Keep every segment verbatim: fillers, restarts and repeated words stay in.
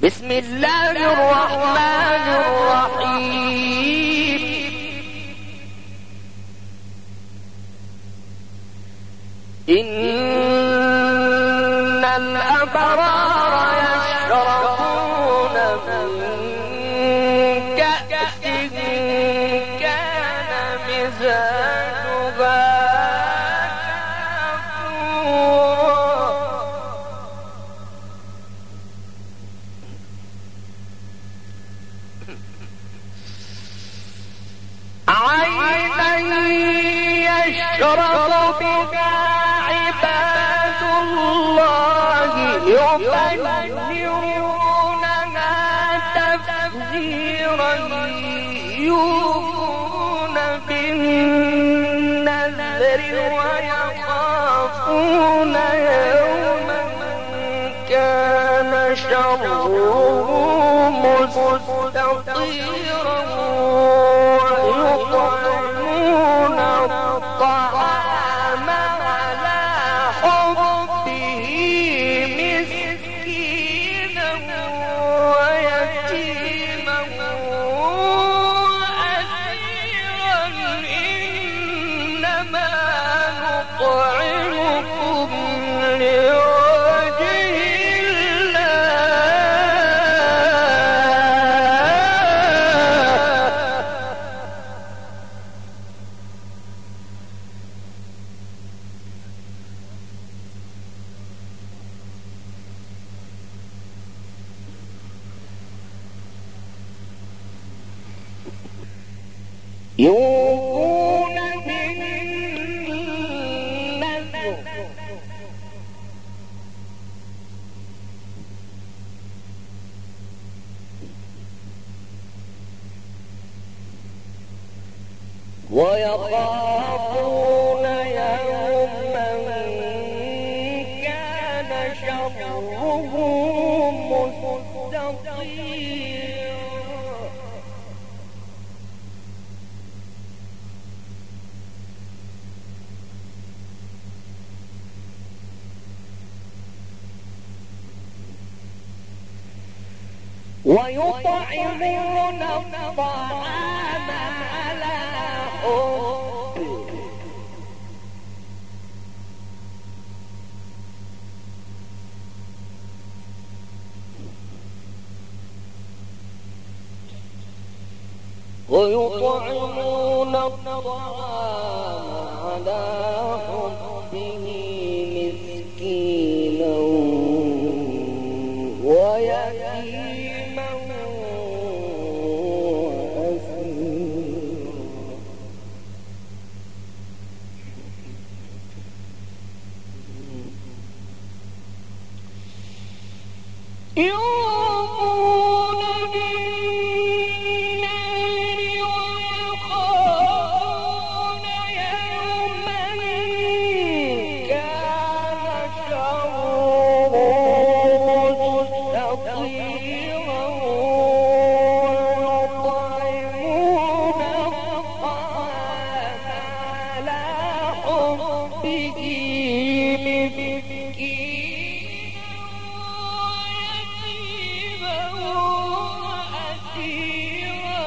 بسم الله الرحمن الرحيم. إن الأبرار يشربون من كأس كان مزاجها عينا يشرب بها عباد الله يفجرونها تفجيرا يوفون بالنذر ويخافون يوما كان شره مستطيرا ويطعمون الطعام على حبه مسكينا ويتيما وأسيرا إنما نطعمكم لوجه يوفون بالنذر ويخافون يوما كان شره مستطيرا ويطعمون الطعام على حبه ويطعمون الطعام على حبه مسكينا ويتيما وأسيرا يوفون بالنذر ويخافون يوما كان شره مستطيرا ويطعمون الطعام على حبه مسكينا ويتيما وأسيرا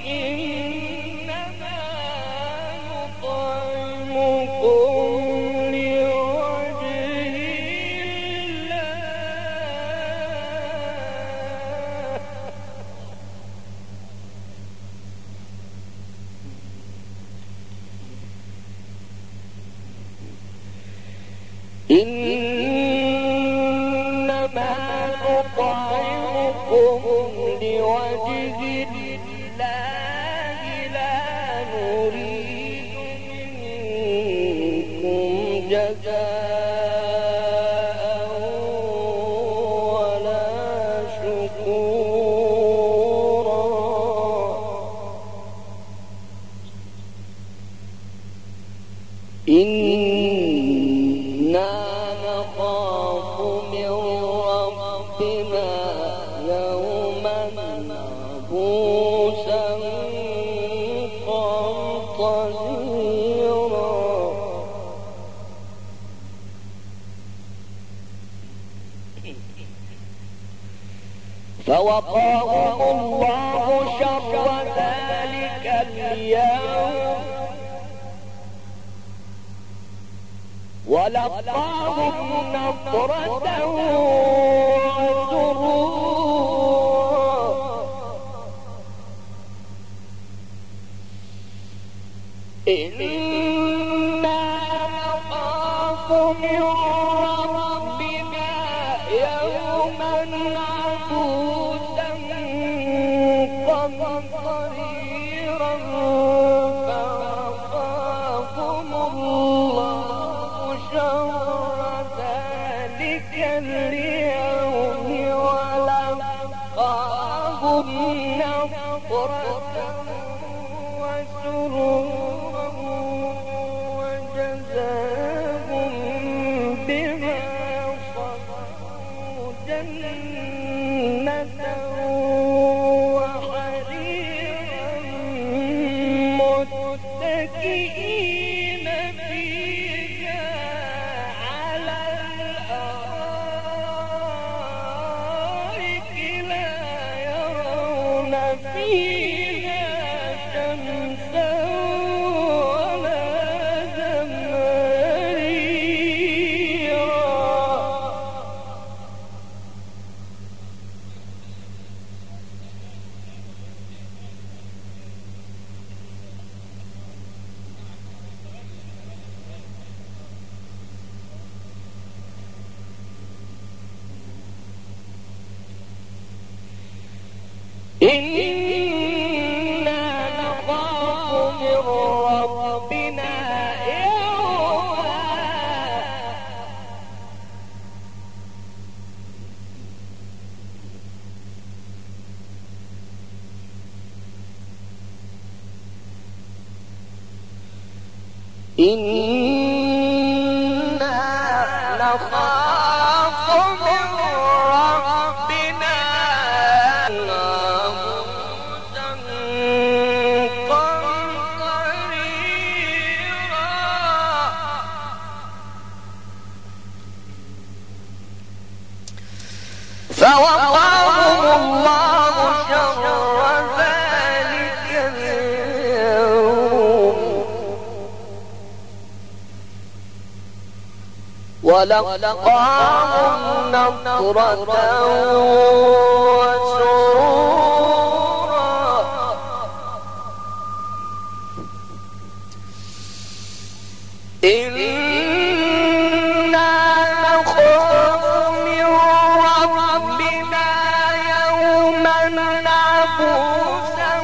إنما نطعمكم لوجه إنما نطعمكم لوجه الله لا نريد منكم جزاء ولا شكورا إنا نخاف من ربنا يوما فوقاهم الله شر ذلك اليوم ولقاهم نضرة وسرورا إنا نخاف من ربنا يوما عبوسا قمطريرا فوقاهم الله شر ذلك اليوم ولقاهم نضرة وسرورا وجزاهم بما صبروا جنة وحريرا متكئين فيها على الأرائك لا يرون فيها شمسا ولا زمهريرا إنا نخاف من ربنا يوما إنا نخاف من ربنا فوقاهم الله شر ذلك اليوم ولقاهم نضرة وسرورا إنا نخاف من ربنا يوما عبوسا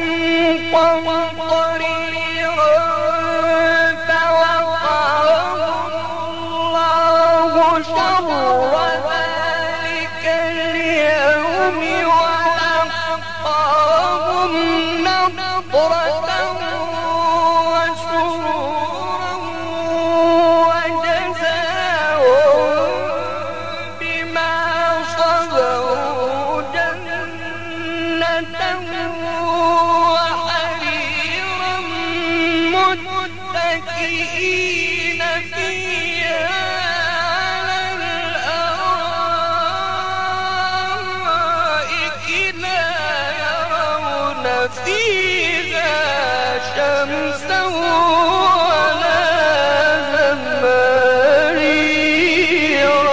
قمطريرا فوقاهم الله شر ذلك اليوم ولقاهم نضرة وسرورا وجزاهم بما صبروا جنة وحريرا متكئين فيها على الأرائك لا يرون فيها شمسا ولا زمهريرا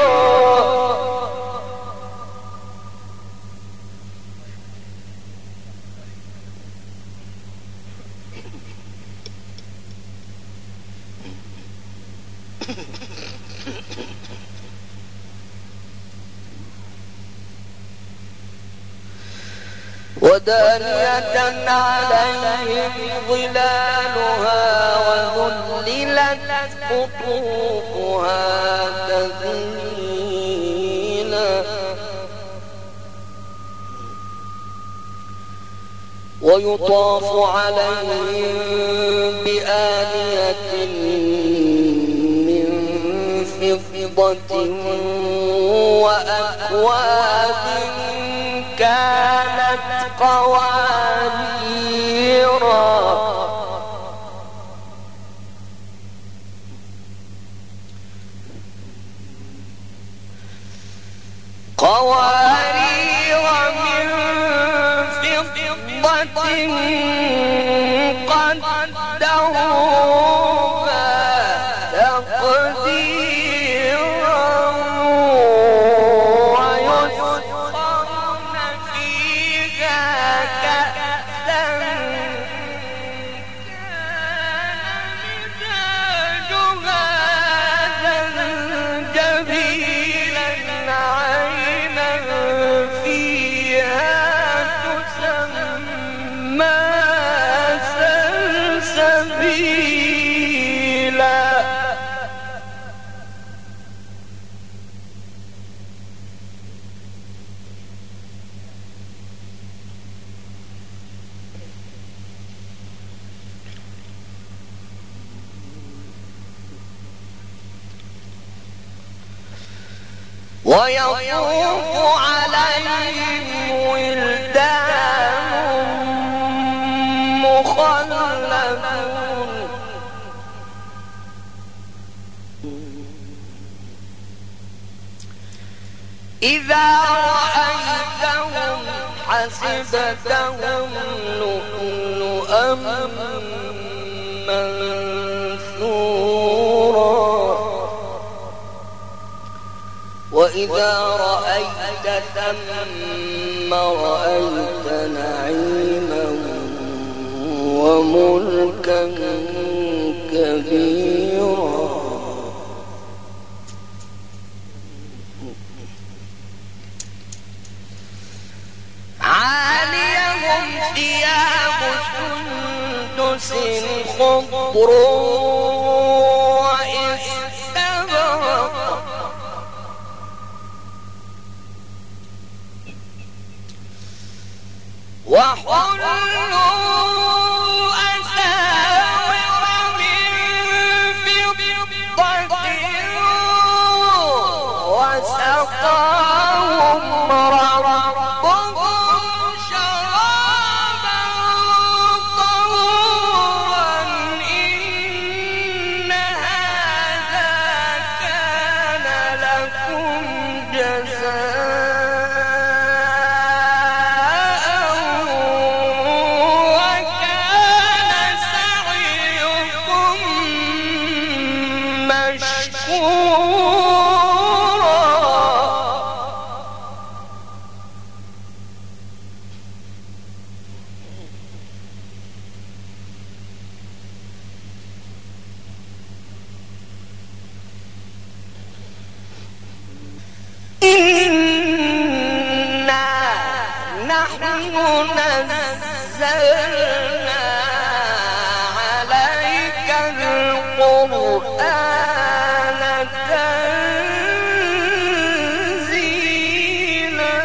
ودانية عليهم ظلالها وذللت قطوفها تذليلا ويطاف عليهم بآنية من فضة وأكواب كانت قواريرا قوارير ويطوف عليهم ولدان مخلدون إذا رأيتهم حسبتهم لؤلؤا منثورا وإذا رأيت ثم رأيت نعيما وملكا كبيرا عاليهم ثياب سندس خضر واستبرق وحلوا أساور من فضة وسقاهم ربهم شرابا طهورا إن هذا كان لكم جزاء وكان سعيكم مشكورا إنا نحن نزلنا عليك القرآن تنزيلا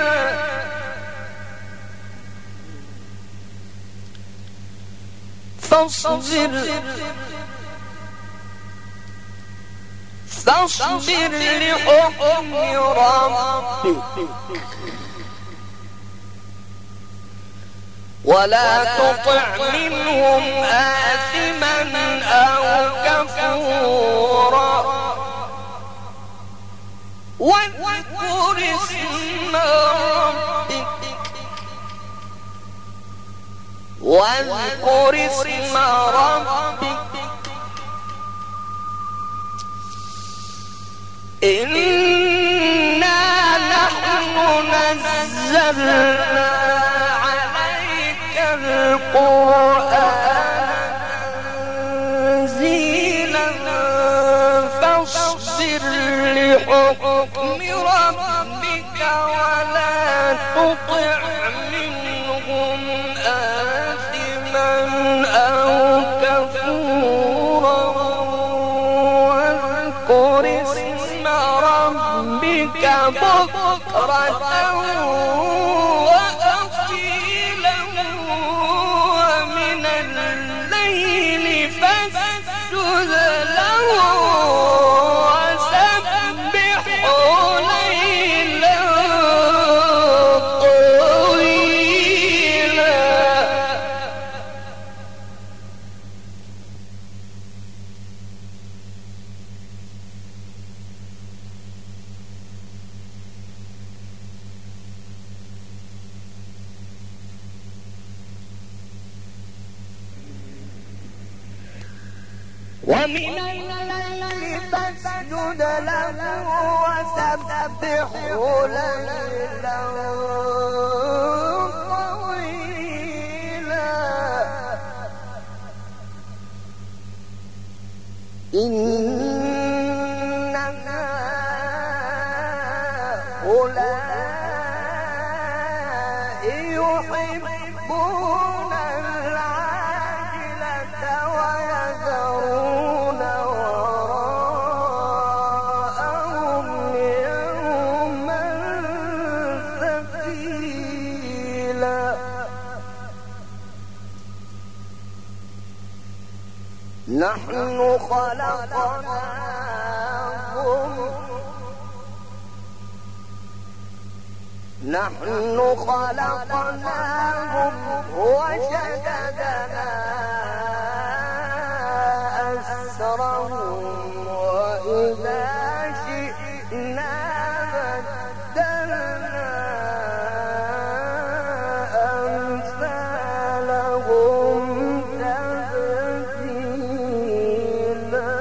فاصبر فاصبر لحكم ربك ولا تطع منهم آثما أو كفورا واذكر اسم ربك واذكر اسم ربك إنا نحن نزلنا عليك القرآن تنزيلا فاصبر لحكم ربك ولا تطع منهم آثما أو كفورا واذكر اسم ربك بكرة وأصيلا ومن الليل فاسجد له وسبحه ليلا طويلا ومن الليل فاسجد له وسبحه ليلا طويلا إن هؤلاء يحبون العاجلة ويذرون وراءهم يوما ثقيلا نحن خلقناهم نحن خلقناهم وشددنا أسرهم وإذا شئنا بدلنا أمثالهم تبديلا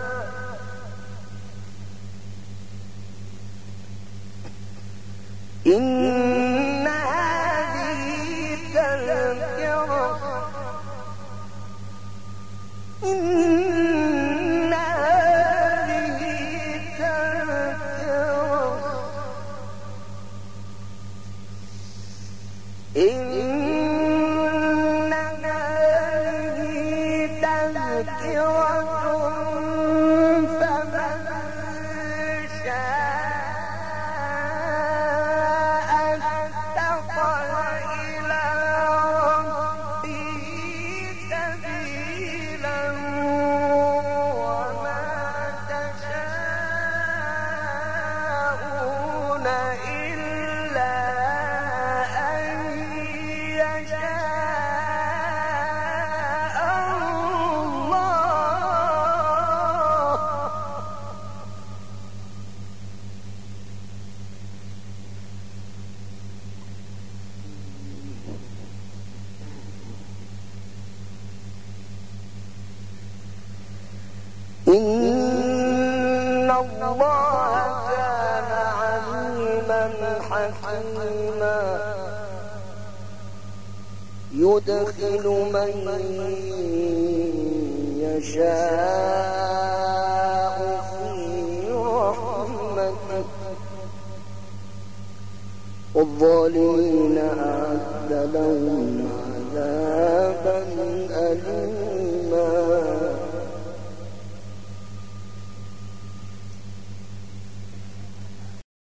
إن هذه تذكرة إن هذه تذكرة إن هذه تذكرة فمن شاء إلى ربه سبيلا وما تشاءون إلا أن يشاء الله إن الله كان عليما حكيما يدخل من يشاء في رحمته والظالمين أعد لهم